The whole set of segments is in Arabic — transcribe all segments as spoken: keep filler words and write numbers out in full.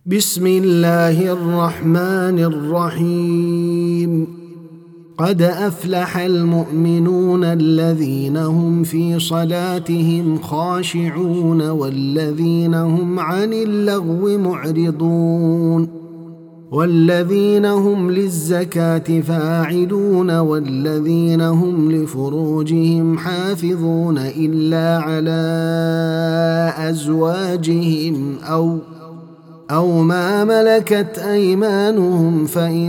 بسم الله الرحمن الرحيم. قد أفلح المؤمنون الذين هم في صلاتهم خاشعون والذين هم عن اللغو معرضون والذين هم للزكاة فاعلون والذين هم لفروجهم حافظون إلا على أزواجهم أو أو ما ملكت أيمانهم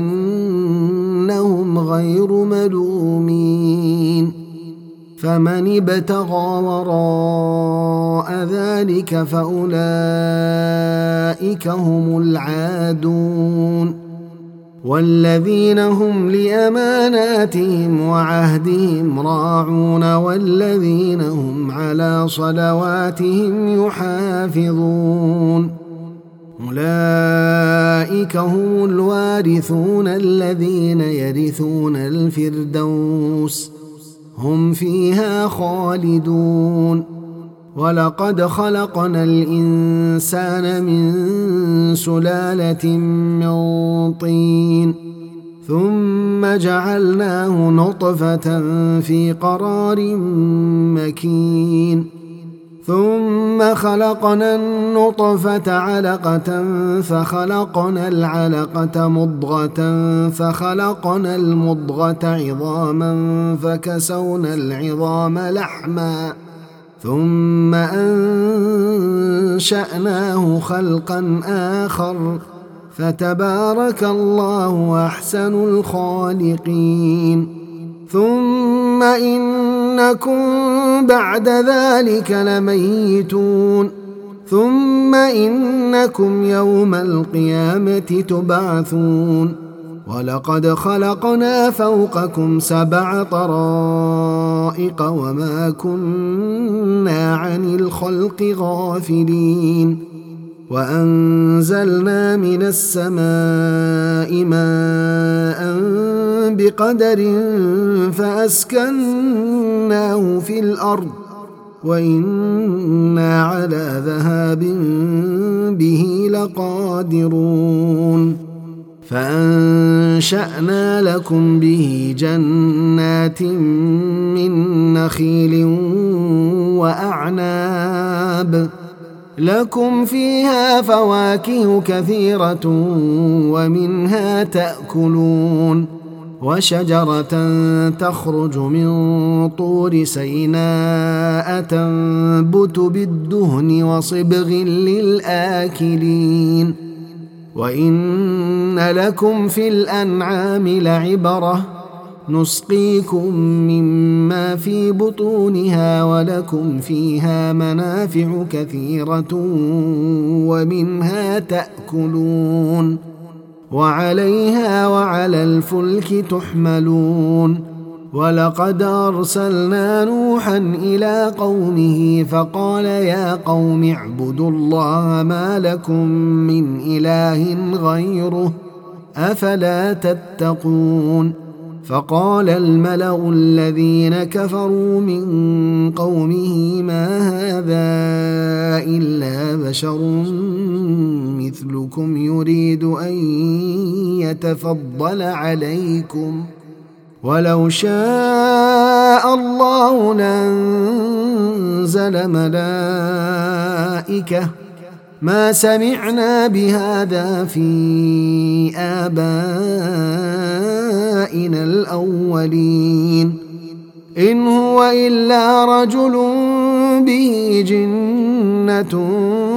فإنهم غير ملومين. فمن ابتغى وراء ذلك فأولئك هم العادون. والذين هم لأماناتهم وعهدهم راعون والذين هم على صلواتهم يحافظون. أولئك هم الوارثون الذين يرثون الفردوس هم فيها خالدون. ولقد خلقنا الإنسان من سلالة من طين ثم جعلناه نطفة في قرار مكين ثم خلقنا النطفة علقة فخلقنا العلقة مضغة فخلقنا المضغة عظاما فكسونا العظام لحما ثم أنشأناه خلقا آخر فتبارك الله أحسن الخالقين. ثم إنكم بعد ذلك لميتون ثم إنكم يوم القيامة تبعثون. ولقد خلقنا فوقكم سبع طرائق وما كنا عن الخلق غافلين. وأنزلنا من السماء ماء بقدر فأسكناه في الأرض وإنا على ذهاب به لقادرون. فأنشأنا لكم به جنات من نخيل وأعناب لكم فيها فواكه كثيرة ومنها تأكلون. وشجرة تخرج من طور سيناء تنبت بالدهن وصبغ للآكلين. وإن لكم في الأنعام لعبرة نسقيكم مما في بطونها ولكم فيها منافع كثيرة ومنها تأكلون وعليها وعلى الفلك تحملون. ولقد أرسلنا نوحا إلى قومه فقال يا قوم اعبدوا الله ما لكم من إله غيره أفلا تتقون. فقال الملأ الذين كفروا من قومه ما هذا إلا بشر مثلكم يريد أن يتفضل عليكم ولو شاء الله لأنزل ملائكة ما سمعنا بهذا في آبائنا الأولين إن هو إلا رجل به جنة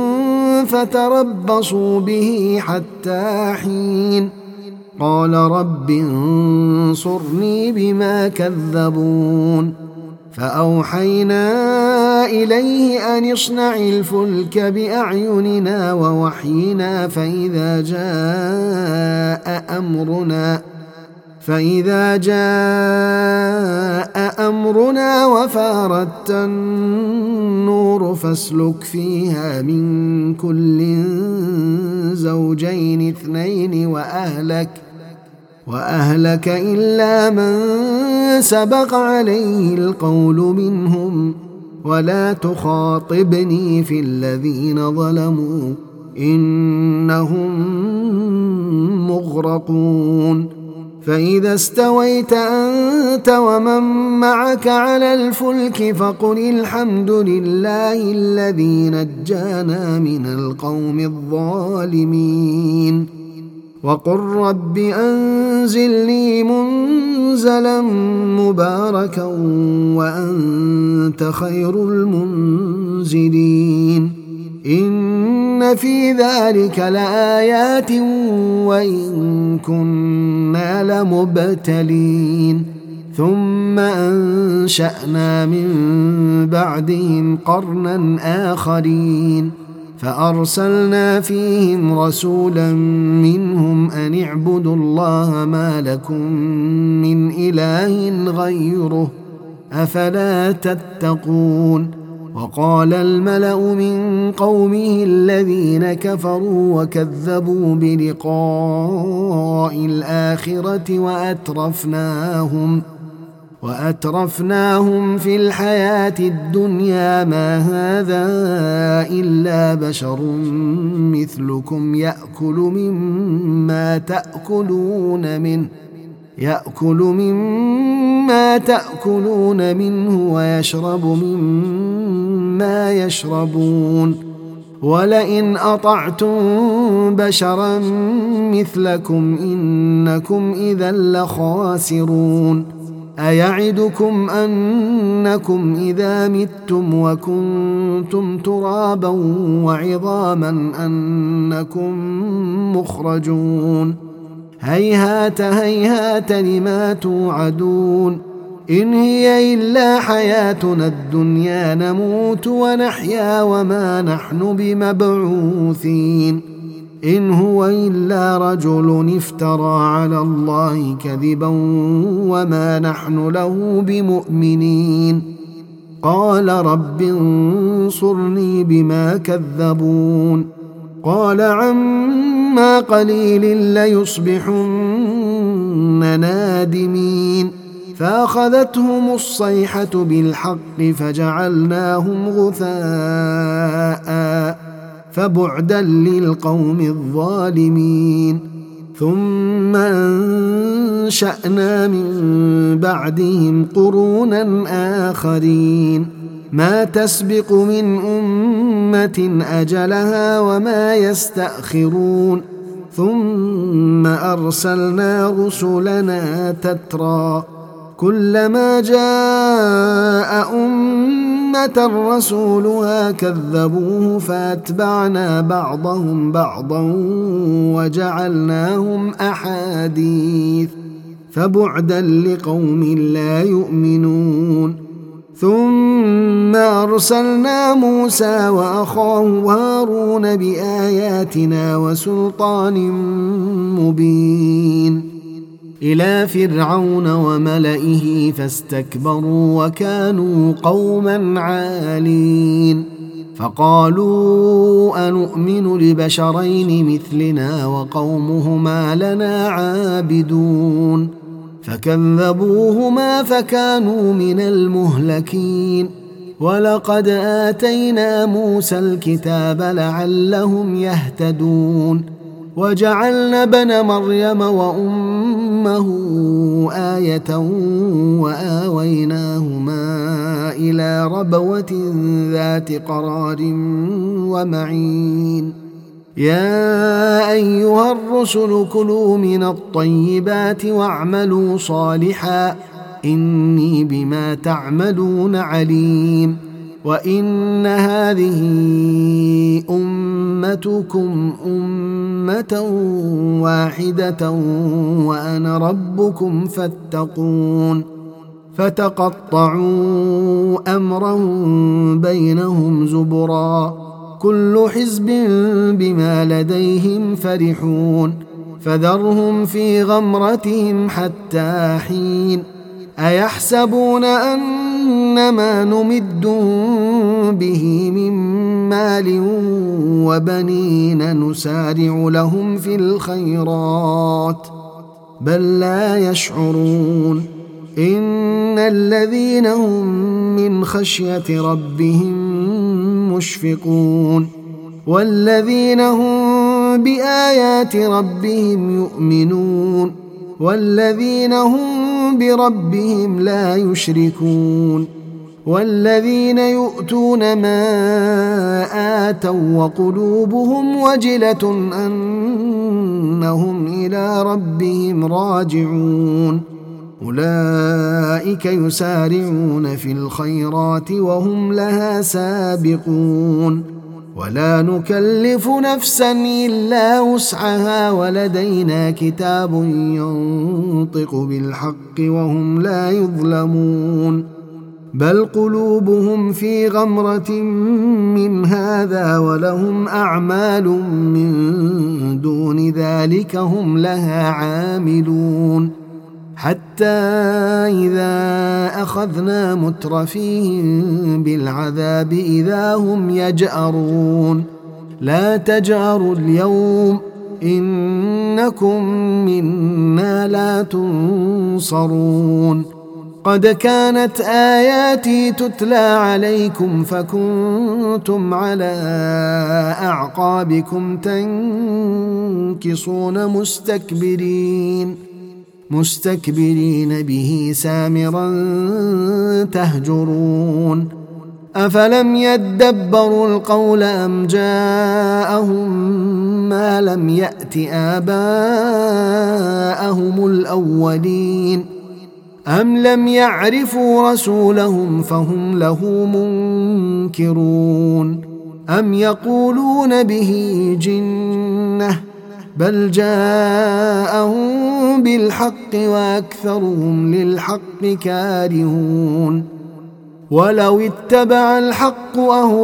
فتربصوا به حتى حين. قال رب انصرني بما كذبون. فأوحينا إليه أن اصنع الفلك بأعيننا ووحينا فإذا جاء أمرنا فإذا جاء أمرنا وفارت النور فاسلك فيها من كل زوجين اثنين وأهلك وأهلك إلا من سبق عليه القول منهم ولا تخاطبني في الذين ظلموا إنهم مغرقون فإذا استويت أنت ومن معك على الفلك فقل الحمد لله الذي نجانا من القوم الظالمين وقل رب أنزلني منزلا مباركا وأنت خير المنزلين إن في ذلك لآيات وإن كنا لمبتلين ثم أنشأنا من بعدهم قرنا آخرين فأرسلنا فيهم رسولا منهم أن اعبدوا الله ما لكم من إله غيره أفلا تتقون وقال الملأ من قومه الذين كفروا وكذبوا بلقاء الآخرة وأترفناهم وأترفناهم في الحياة الدنيا ما هذا إلا بشر مثلكم يأكل مما تأكلون منه يأكل مما تأكلون منه ويشرب مما يشربون ولئن أطعتم بشرا مثلكم إنكم إذا لخاسرون أيعدكم أنكم إذا متم وكنتم ترابا وعظاما أنكم مخرجون هيهات هيهات لما توعدون إن هي إلا حياتنا الدنيا نموت ونحيا وما نحن بمبعوثين إن هو إلا رجل افترى على الله كذبا وما نحن له بمؤمنين قال رب انصرني بما كذبون قال عما قليل ليصبحن نادمين فأخذتهم الصيحة بالحق فجعلناهم غثاء فبعدا للقوم الظالمين ثم أنشأنا من بعدهم قرونا آخرين ما تسبق من أمة أجلها وما يستأخرون ثم أرسلنا رسلنا تترى كلما جاء أمة رسولها كذبوه فأتبعنا بعضهم بعضا وجعلناهم أحاديث فبعدا لقوم لا يؤمنون ثم أرسلنا موسى وأخاه هارون بآياتنا وسلطان مبين إلى فرعون وملئه فاستكبروا وكانوا قوما عالين فقالوا أنؤمن لبشرين مثلنا وقومهما لنا عابدون فكذبوهما فكانوا من المهلكين ولقد آتينا موسى الكتاب لعلهم يهتدون وجعلنا ابن مريم وأمه آية وآويناهما إلى ربوة ذات قرار ومعين يا أيها الرسل كلوا من الطيبات واعملوا صالحا إني بما تعملون عليم وإن هذه أمتكم أمة واحدة وأنا ربكم فاتقون فتقطعوا أمرهم بينهم زبرا كل حزب بما لديهم فرحون فذرهم في غمرتهم حتى حين أيحسبون أنما نمدهم به من مال وبنين نسارع لهم في الخيرات بل لا يشعرون إن الذين هم من خشية ربهم مشفقون والذين هم بآيات ربهم يؤمنون والذين هم بربهم لا يشركون والذين يؤتون ما آتوا وقلوبهم وجلة أنهم إلى ربهم راجعون أولئك يسارعون في الخيرات وهم لها سابقون ولا نكلف نفسا إلا وسعها ولدينا كتاب ينطق بالحق وهم لا يظلمون بل قلوبهم في غمرة من هذا ولهم أعمال من دون ذلك هم لها عاملون حتى إذا أخذنا مترفيهم بالعذاب إذا هم يجأرون لا تجأروا اليوم إنكم منا لا تنصرون قد كانت آياتي تتلى عليكم فكنتم على أعقابكم تنكصون مستكبرين مستكبرين به سامرا تهجرون أفلم يدبروا القول أم جاءهم ما لم يأت آباءهم الأولين أم لم يعرفوا رسولهم فهم له منكرون أم يقولون به جنة بل جاءهم بالحق وأكثرهم للحق كارهون ولو اتبع الحق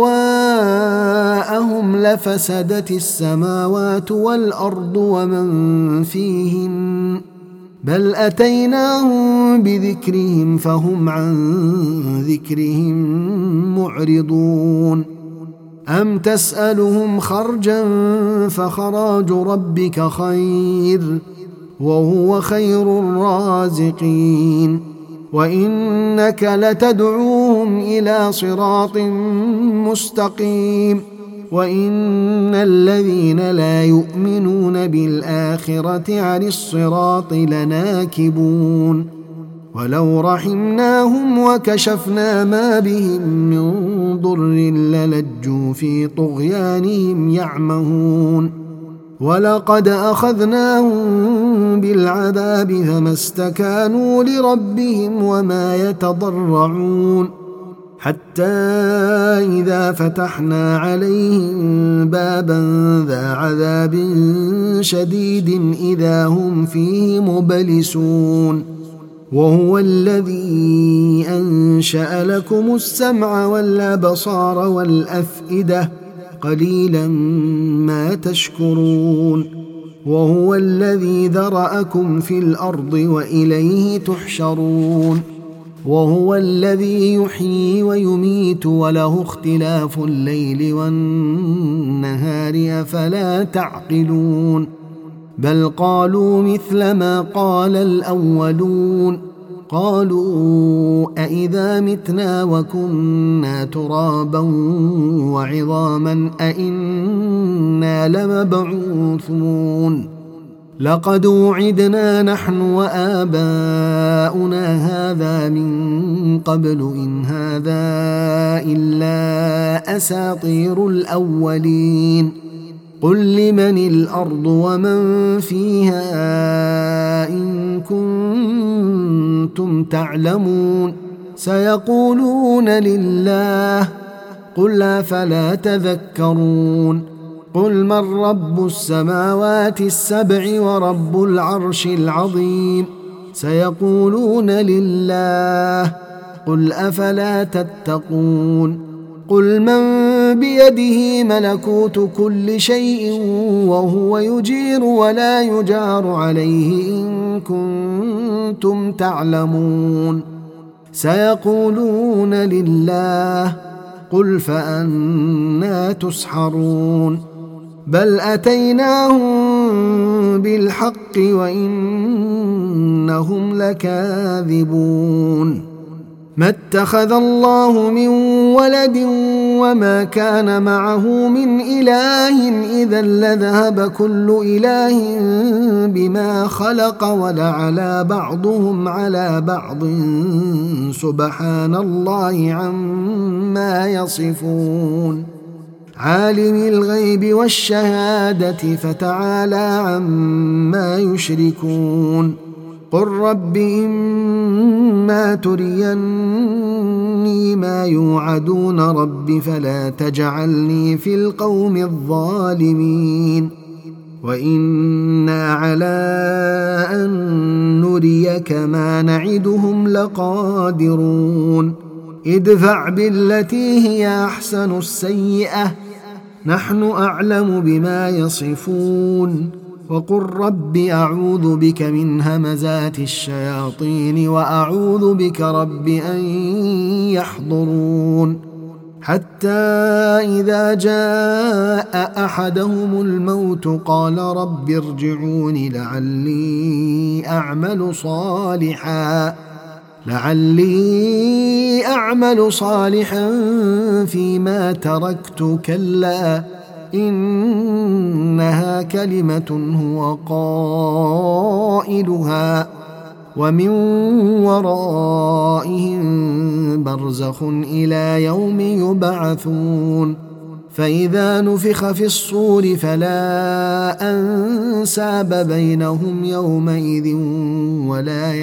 أهواءهم لفسدت السماوات والأرض ومن فيهن بل أتيناهم بذكرهم فهم عن ذكرهم معرضون أم تسألهم خرجا فخراج ربك خير وهو خير الرازقين وإنك لتدعوهم إلى صراط مستقيم وإن الذين لا يؤمنون بالآخرة عن الصراط لناكبون ولو رحمناهم وكشفنا ما بهم من ضر للجوا في طغيانهم يعمهون ولقد أخذناهم بالعذاب فما استكانوا لربهم وما يتضرعون حتى إذا فتحنا عليهم بابا ذا عذاب شديد إذا هم فيه مبلسون وهو الذي أنشأ لكم السمع والأبصار والأفئدة قليلا ما تشكرون وهو الذي ذرأكم في الأرض وإليه تحشرون وهو الذي يحيي ويميت وله اختلاف الليل والنهار أفلا تعقلون بل قالوا مثل ما قال الأولون قالوا أإذا متنا وكنا ترابا وعظاما أإنا لمبعوثون لقد وعدنا نحن وآباؤنا هذا من قبل إن هذا إلا أساطير الأولين قل لمن الأرض ومن فيها إن كنتم تعلمون سيقولون لله قل أفلا تذكرون قل من رب السماوات السبع ورب العرش العظيم سيقولون لله قل أفلا تتقون قل من بيده ملكوت كل شيء وهو يجير ولا يجار عليه إن كنتم تعلمون سيقولون لله قل فأنا تسحرون بل أتيناهم بالحق وإنهم لكاذبون ما اتخذ الله من ولد وما كان معه من إله إذا لذهب كل إله بما خلق ولعلى بعضهم على بعض سبحان الله عما يصفون عالم الغيب والشهادة فتعالى عما يشركون قل رب إما تريني ما يوعدون رب فلا تجعلني في القوم الظالمين وإنا على أن نريك ما نعدهم لقادرون ادفع بالتي هي أحسن السيئة نحن أعلم بما يصفون وقل رب أعوذ بك من همزات الشياطين وأعوذ بك رب أن يحضرون حتى إذا جاء أحدهم الموت قال رب ارجعون لعلي أعمل صالحا لعلي أعمل صالحا فيما تركت كلا إنها كلمة هو قائلها ومن ورائهم برزخ إلى يوم يبعثون فإذا نفخ في الصور فلا أنساب بينهم يومئذ ولا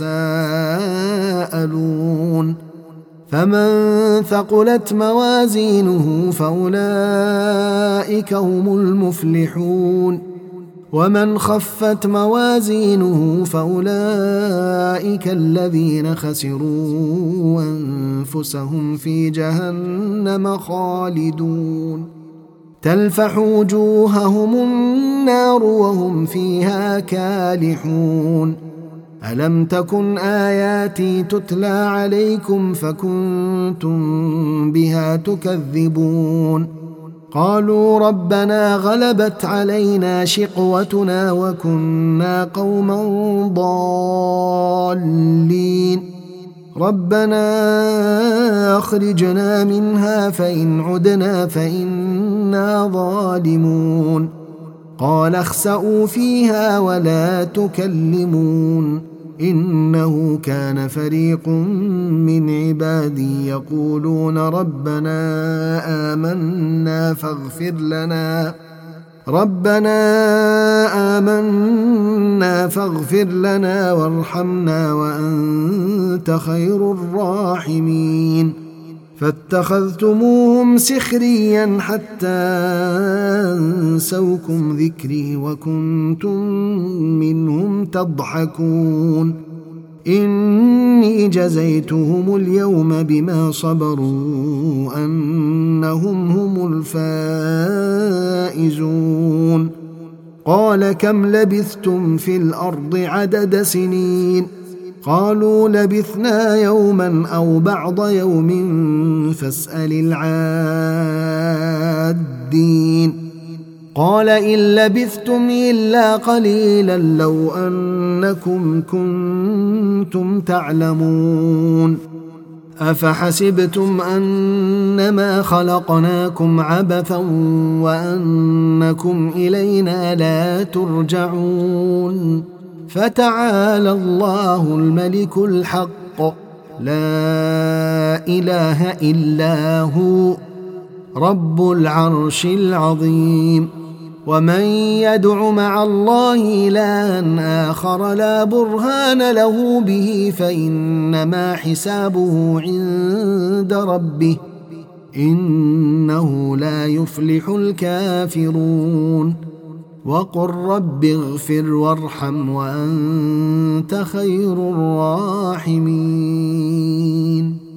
يتساءلون فمن ثقلت موازينه فأولئك هم المفلحون ومن خفت موازينه فأولئك الذين خسروا أنفسهم في جهنم خالدون تلفح وجوههم النار وهم فيها كالحون ألم تكن آياتي تتلى عليكم فكنتم بها تكذبون قالوا ربنا غلبت علينا شقوتنا وكنا قوما ضالين ربنا أخرجنا منها فإن عدنا فإنا ظالمون قال اخسئوا فيها ولا تكلمون إنه كان فريق من عبادي يقولون ربنا آمنا فاغفر لنا ربنا آمنا فاغفر لنا وارحمنا وأنت خير الراحمين فاتخذتموهم سخريا حتى أنسوكم ذكري وكنتم منهم تضحكون إني جزيتهم اليوم بما صبروا أنهم هم الفائزون قال كم لبثتم في الأرض عدد سنين قالوا لبثنا يوما أو بعض يوم فاسأل العادين قال إن لبثتم إلا قليلا لو أنكم كنتم تعلمون أفحسبتم أنما خلقناكم عبثا وأنكم إلينا لا ترجعون فتعالى الله الملك الحق لا إله إلا هو رب العرش العظيم ومن يدع مع الله إلها آخر لا برهان له به فإنما حسابه عند ربه إنه لا يفلح الكافرون وقل رب اغفر وارحم وأنت خير الراحمين